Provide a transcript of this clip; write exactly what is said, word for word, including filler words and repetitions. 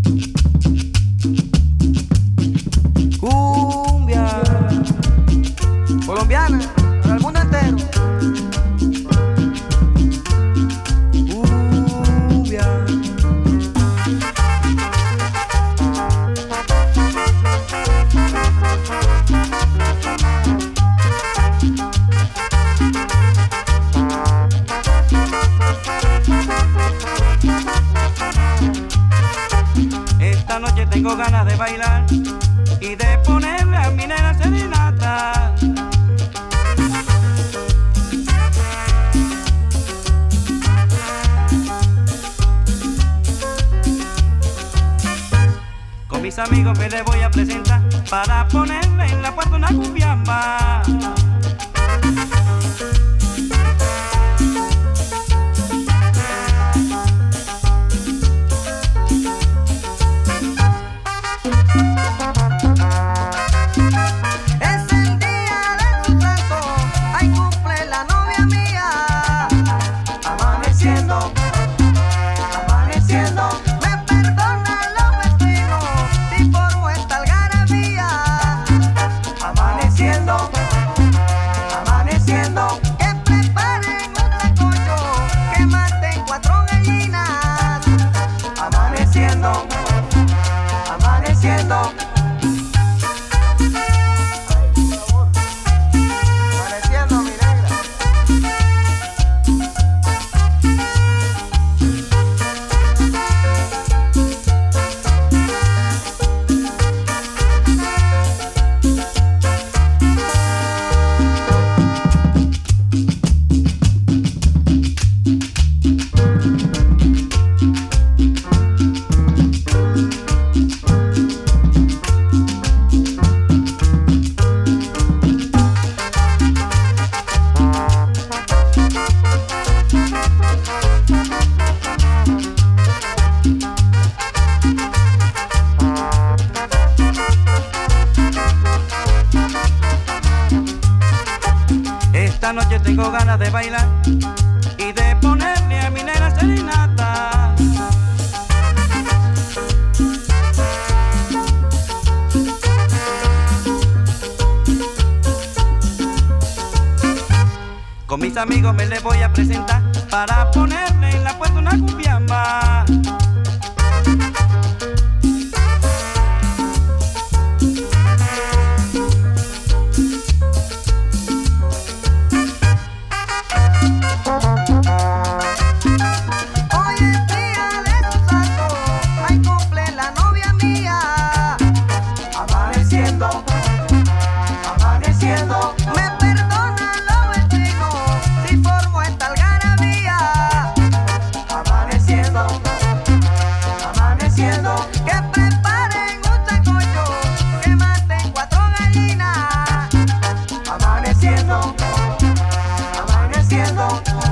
Cumbia colombiana para el mundo entero. Cumbia. Esta noche tengo ganas de bailar y de ponerle a mi nena serenata. Con mis amigos me le voy a presentar para ponerle en la puerta una cumbiamba. Amaneciendo, amaneciendo, mi negra. Esta noche tengo ganas de bailar y de ponerle a mi nena serenata. Con mis amigos me le voy a presentar para ponerle en la puerta una cumbiamba. Amaneciendo, me perdonan los vecinos si formo esta algarabía. Amaneciendo, amaneciendo, que preparen un sancocho, que maten cuatro gallinas. Amaneciendo, amaneciendo.